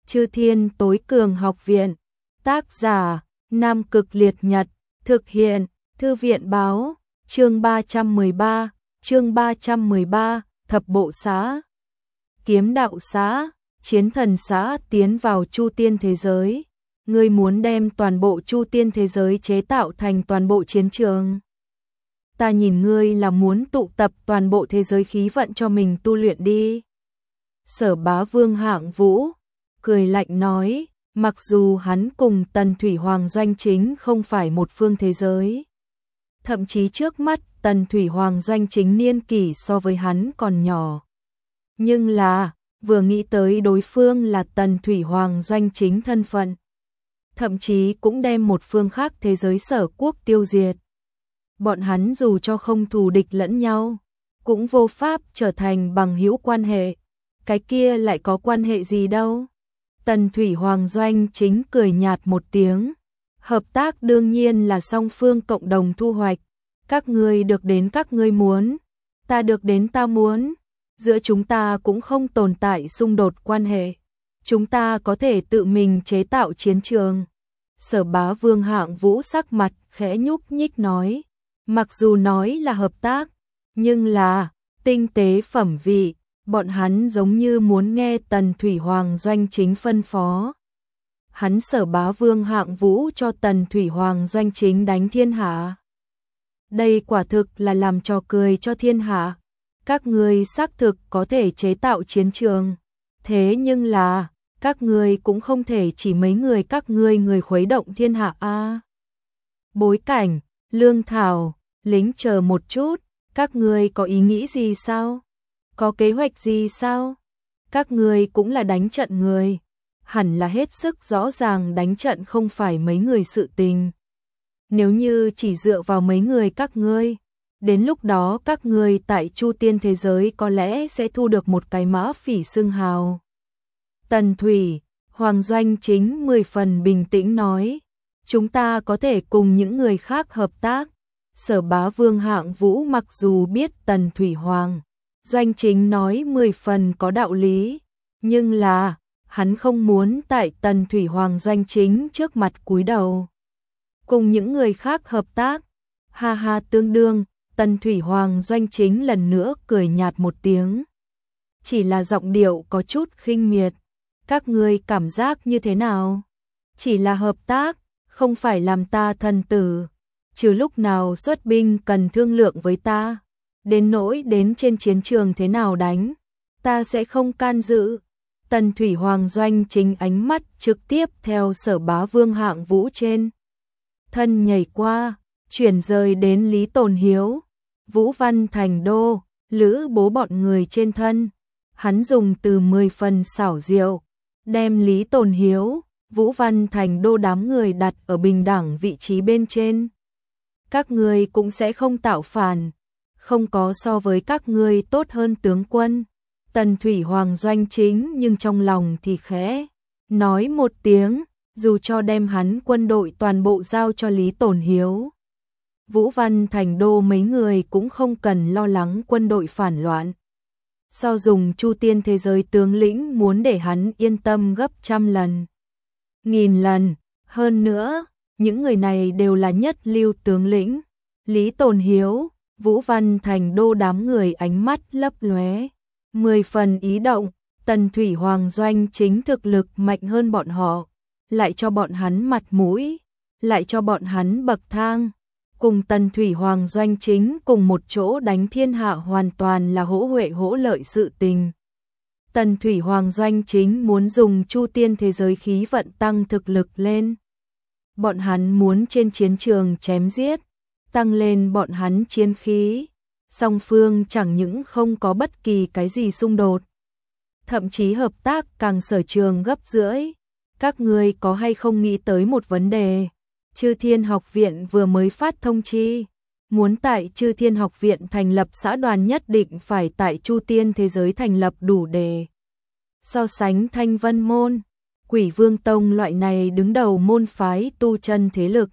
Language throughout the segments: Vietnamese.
Chư Thiên Tối Cường Học Viện. Tác giả: Nam Cực Liệt Nhật. Thực hiện: Thư viện báo. Chương 313, Thập Bộ Xá. Kiếm Đạo Xá, Chiến Thần Xá tiến vào Chu Tiên thế giới. Ngươi muốn đem toàn bộ Chu Tiên thế giới chế tạo thành toàn bộ chiến trường. Ta nhìn ngươi là muốn tụ tập toàn bộ thế giới khí vận cho mình tu luyện đi. Sở Bá Vương Hạng Vũ cười lạnh nói, mặc dù hắn cùng Tần Thủy Hoàng Doanh Chính không phải một phương thế giới. Thậm chí trước mắt Tần Thủy Hoàng Doanh Chính niên kỷ so với hắn còn nhỏ. Nhưng là, vừa nghĩ tới đối phương là Tần Thủy Hoàng Doanh Chính thân phận. Thậm chí cũng đem một phương khác thế giới Sở Quốc tiêu diệt. Bọn hắn dù cho không thù địch lẫn nhau, cũng vô pháp trở thành bằng hữu quan hệ. Cái kia lại có quan hệ gì đâu. Tần Thủy Hoàng Doanh Chính cười nhạt một tiếng. Hợp tác đương nhiên là song phương cộng đồng thu hoạch. Các ngươi được đến các ngươi muốn, ta được đến ta muốn. Giữa chúng ta cũng không tồn tại xung đột quan hệ. Chúng ta có thể tự mình chế tạo chiến trường. Sở Bá Vương Hạng Vũ sắc mặt khẽ nhúc nhích nói. Mặc dù nói là hợp tác, nhưng là tinh tế phẩm vị. Bọn hắn giống như muốn nghe Tần Thủy Hoàng Doanh Chính phân phó. Hắn Sở Bá Vương Hạng Vũ cho Tần Thủy Hoàng Doanh Chính đánh thiên hạ. Đây quả thực là làm trò cười cho thiên hạ. Các ngươi xác thực có thể chế tạo chiến trường. Thế nhưng là, các ngươi cũng không thể chỉ mấy người các ngươi người khuấy động thiên hạ a. Bối cảnh, lương thảo, lính chờ một chút, các ngươi có ý nghĩ gì sao? Có kế hoạch gì sao? Các ngươi cũng là đánh trận người. Hẳn là hết sức rõ ràng đánh trận không phải mấy người sự tình. Nếu như chỉ dựa vào mấy người các ngươi, đến lúc đó các ngươi tại Chu Tiên thế giới có lẽ sẽ thu được một cái mã phỉ xưng hào. Tần Thủy Hoàng Doanh Chính 10 phần bình tĩnh nói, chúng ta có thể cùng những người khác hợp tác. Sở Bá Vương Hạng Vũ mặc dù biết Tần Thủy Hoàng Doanh Chính nói 10 phần có đạo lý, nhưng là hắn không muốn tại Tần Thủy Hoàng Doanh Chính trước mặt cúi đầu. Cùng những người khác hợp tác, ha ha tương đương. Tần Thủy Hoàng Doanh Chính lần nữa cười nhạt một tiếng. Chỉ là giọng điệu có chút khinh miệt. Các ngươi cảm giác như thế nào? Chỉ là hợp tác, không phải làm ta thần tử. Trừ lúc nào xuất binh cần thương lượng với ta. Đến nỗi đến trên chiến trường thế nào đánh, ta sẽ không can dự. Tần Thủy Hoàng Doanh Chính ánh mắt trực tiếp theo Sở Bá Vương Hạng Vũ trên thân nhảy qua, chuyển rời đến Lý Tồn Hiếu, Vũ Văn Thành Đô, Lữ Bố bọn người trên thân. Hắn dùng từ 10 phần xảo diệu, đem Lý Tồn Hiếu, Vũ Văn Thành Đô đám người đặt ở bình đẳng vị trí bên trên. Các ngươi cũng sẽ không tạo phản, không có so với các ngươi tốt hơn tướng quân. Tần Thủy Hoàng Doanh Chính nhưng trong lòng thì khẽ nói một tiếng, dù cho đem hắn quân đội toàn bộ giao cho Lý Tồn Hiếu, Vũ Văn Thành Đô mấy người cũng không cần lo lắng quân đội phản loạn. So dùng Chu Tiên thế giới tướng lĩnh muốn để hắn yên tâm gấp trăm lần, nghìn lần. Hơn nữa, những người này đều là nhất lưu tướng lĩnh. Lý Tồn Hiếu, Vũ Văn Thành Đô đám người ánh mắt lấp lóe, 10 phần ý động. Tần Thủy Hoàng Doanh Chính thực lực mạnh hơn bọn họ, lại cho bọn hắn mặt mũi, lại cho bọn hắn bậc thang. Cùng Tần Thủy Hoàng Doanh Chính cùng một chỗ đánh thiên hạ hoàn toàn là hỗ huệ hỗ lợi sự tình. Tần Thủy Hoàng Doanh Chính muốn dùng Chu Tiên thế giới khí vận tăng thực lực lên. Bọn hắn muốn trên chiến trường chém giết, tăng lên bọn hắn chiến khí. Song phương chẳng những không có bất kỳ cái gì xung đột, thậm chí hợp tác càng sở trường gấp rưỡi. Các ngươi có hay không nghĩ tới một vấn đề? Chư Thiên Học Viện vừa mới phát thông chi, muốn tại Chư Thiên Học Viện thành lập xã đoàn nhất định phải tại Chu Tiên thế giới thành lập đủ để so sánh Thanh Vân Môn, Quỷ Vương Tông loại này đứng đầu môn phái tu chân thế lực.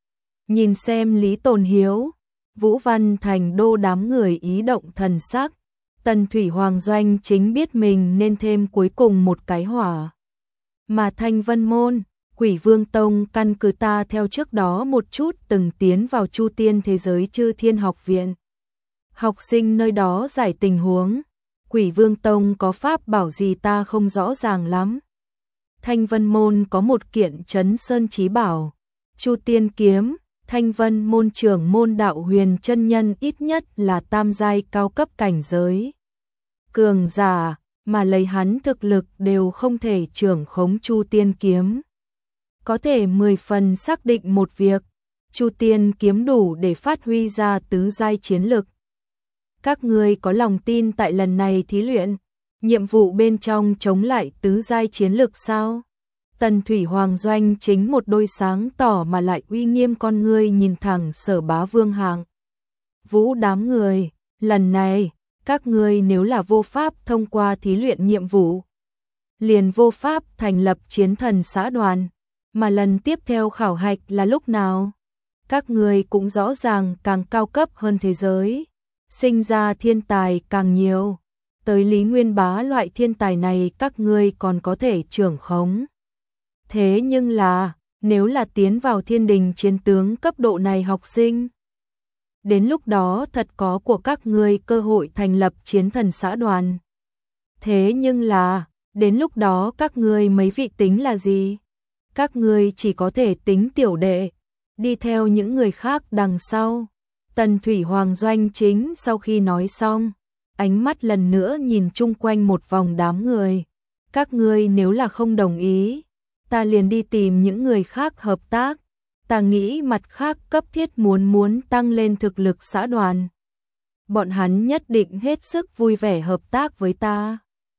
Nhìn xem Lý Tồn Hiếu, Vũ Văn Thành Đô đám người ý động thần sắc. Tần Thủy Hoàng Doanh Chính biết mình nên thêm cuối cùng một cái hỏa Mà Thanh Vân Môn, Quỷ Vương Tông căn cứ ta theo trước đó một chút từng tiến vào Chu Tiên thế giới Chư Thiên học viện. Học sinh nơi đó giải tình huống, Quỷ Vương Tông có pháp bảo gì ta không rõ ràng lắm. Thanh Vân Môn có một kiện Trấn Sơn chí bảo, Chu Tiên kiếm. Thanh Vân Môn trưởng môn đạo huyền chân nhân ít nhất là tam giai cao cấp cảnh giới cường giả, mà lấy hắn thực lực đều không thể trưởng khống Chu Tiên kiếm. Có thể 10 phần xác định một việc, Chu Tiên kiếm đủ để phát huy ra tứ giai chiến lực. Các ngươi có lòng tin tại lần này thí luyện, nhiệm vụ bên trong chống lại tứ giai chiến lực sao? Tần Thủy Hoàng Doanh chính một đôi sáng tỏ mà lại uy nghiêm con ngươi nhìn thẳng Sở Bá Vương Hạng Vũ đám người, lần này, các ngươi nếu là vô pháp thông qua thí luyện nhiệm vụ, liền vô pháp thành lập chiến thần xã đoàn, mà lần tiếp theo khảo hạch là lúc nào? Các ngươi cũng rõ ràng càng cao cấp hơn thế giới, sinh ra thiên tài càng nhiều, tới Lý Nguyên Bá loại thiên tài này các ngươi còn có thể trưởng khống. Thế nhưng là, nếu là tiến vào thiên đình chiến tướng cấp độ này học sinh, đến lúc đó thật có của các ngươi cơ hội thành lập chiến thần xã đoàn. Thế nhưng là, đến lúc đó các ngươi mấy vị tính là gì? Các ngươi chỉ có thể tính tiểu đệ, đi theo những người khác đằng sau. Tần Thủy Hoàng Doanh chính sau khi nói xong, ánh mắt lần nữa nhìn chung quanh một vòng đám người. Các ngươi nếu là không đồng ý, ta liền đi tìm những người khác hợp tác. Ta nghĩ mặt khác cấp thiết muốn tăng lên thực lực xã đoàn. Bọn hắn nhất định hết sức vui vẻ hợp tác với ta.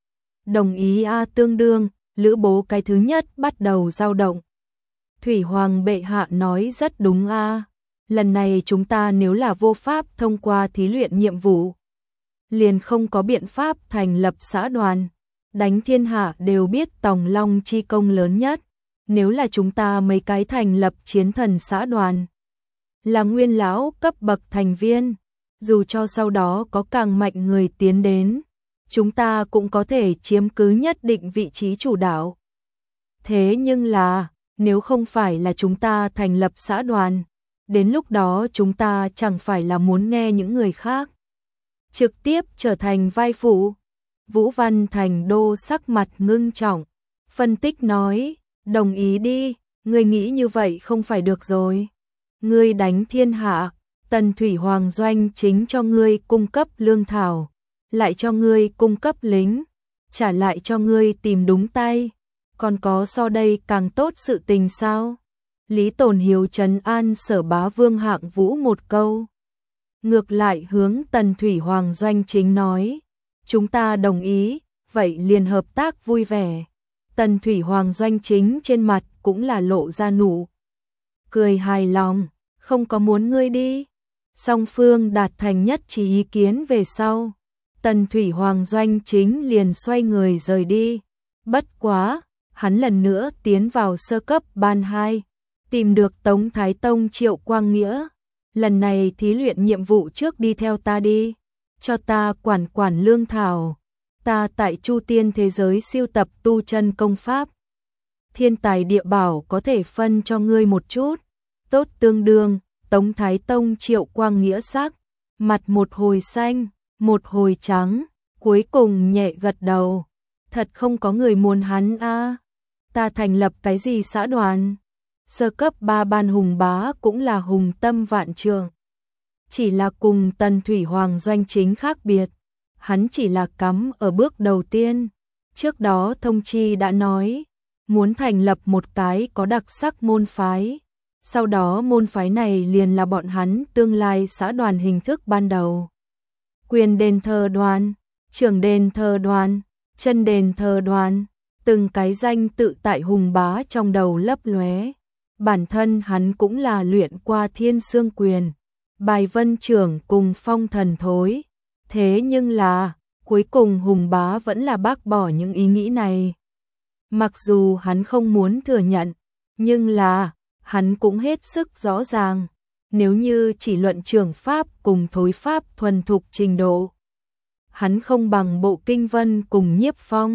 Đồng ý a tương đương, Lữ Bố cái thứ nhất bắt đầu dao động. Thủy Hoàng bệ hạ nói rất đúng a. Lần này chúng ta nếu là vô pháp thông qua thí luyện nhiệm vụ, liền không có biện pháp thành lập xã đoàn. Đánh thiên hạ đều biết Tòng Long chi công lớn nhất. Nếu là chúng ta mấy cái thành lập chiến thần xã đoàn, là nguyên lão cấp bậc thành viên, dù cho sau đó có càng mạnh người tiến đến, chúng ta cũng có thể chiếm cứ nhất định vị trí chủ đạo. Thế nhưng là, nếu không phải là chúng ta thành lập xã đoàn, đến lúc đó chúng ta chẳng phải là muốn nghe những người khác trực tiếp trở thành vai phụ. Vũ Văn Thành Đô sắc mặt ngưng trọng, phân tích nói, đồng ý đi, ngươi nghĩ như vậy không phải được rồi. Ngươi đánh thiên hạ, Tần Thủy Hoàng Doanh chính cho ngươi cung cấp lương thảo, lại cho ngươi cung cấp lính, trả lại cho ngươi tìm đúng tay. Còn có so đây càng tốt sự tình sao? Lý Tồn Hiếu trấn an Sở Bá Vương Hạng Vũ một câu. Ngược lại hướng Tần Thủy Hoàng Doanh chính nói, chúng ta đồng ý, vậy liền hợp tác vui vẻ. Tần Thủy Hoàng Doanh chính trên mặt cũng là lộ ra nụ cười hài lòng, không có muốn ngươi đi. Song phương đạt thành nhất trí ý kiến về sau, Tần Thủy Hoàng Doanh chính liền xoay người rời đi. Bất quá, hắn lần nữa tiến vào sơ cấp ban 2, tìm được Tống Thái Tông Triệu Quang Nghĩa. Lần này thí luyện nhiệm vụ trước đi theo ta đi, cho ta quản lương thảo. Ta tại Chu Tiên thế giới siêu tập tu chân công pháp. Thiên tài địa bảo có thể phân cho ngươi một chút. Tốt tương đương, Tống Thái Tông Triệu Quang Nghĩa sắc, mặt một hồi xanh, một hồi trắng, cuối cùng nhẹ gật đầu. Thật không có người muốn hắn a. Ta thành lập cái gì xã đoàn? Sơ cấp 3 ban Hùng Bá cũng là hùng tâm vạn trượng. Chỉ là cùng Tần Thủy Hoàng Doanh chính khác biệt. Hắn chỉ là cắm ở bước đầu tiên. Trước đó thông chi đã nói, muốn thành lập một cái có đặc sắc môn phái. Sau đó môn phái này liền là bọn hắn tương lai xã đoàn hình thức ban đầu. Quyền đền thờ đoàn, trưởng đền thờ đoàn, chân đền thờ đoàn, từng cái danh tự tại Hùng Bá trong đầu lấp lóe. Bản thân hắn cũng là luyện qua Thiên Xương Quyền, Bài Vân Trưởng cùng Phong Thần Thối. Thế nhưng là, cuối cùng Hùng Bá vẫn là bác bỏ những ý nghĩ này. Mặc dù hắn không muốn thừa nhận, nhưng là, hắn cũng hết sức rõ ràng. Nếu như chỉ luận trưởng pháp cùng thối pháp thuần thục trình độ, hắn không bằng Bộ Kinh Vân cùng Nhiếp Phong.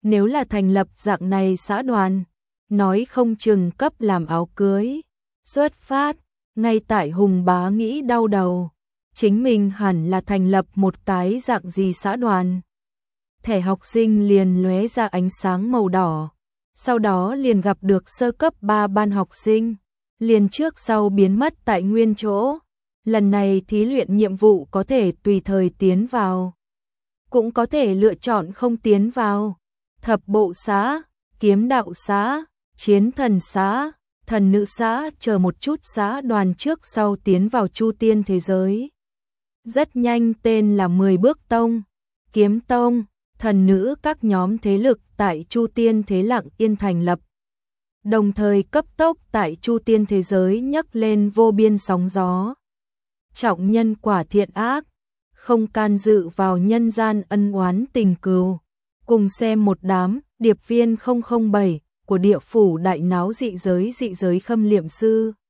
Nếu là thành lập dạng này xã đoàn, nói không chừng cấp làm áo cưới. Xuất phát, ngay tại Hùng Bá nghĩ đau đầu, chính mình hẳn là thành lập một cái dạng gì xã đoàn. Thẻ học sinh liền lóe ra ánh sáng màu đỏ, sau đó liền gặp được sơ cấp 3 ban học sinh, liền trước sau biến mất tại nguyên chỗ. Lần này thí luyện nhiệm vụ có thể tùy thời tiến vào, cũng có thể lựa chọn không tiến vào. Thập bộ xã, kiếm đạo xã, chiến thần xã, thần nữ xã chờ một chút xã đoàn trước sau tiến vào Chu Tiên thế giới. Rất nhanh tên là 10 bước tông, kiếm tông, thần nữ các nhóm thế lực tại Chu Tiên thế lặng yên thành lập. Đồng thời cấp tốc tại Chu Tiên thế giới nhấc lên vô biên sóng gió. Trọng nhân quả thiện ác, không can dự vào nhân gian ân oán tình cừu. Cùng xem một đám điệp viên 007 của địa phủ đại náo dị giới khâm liệm sư.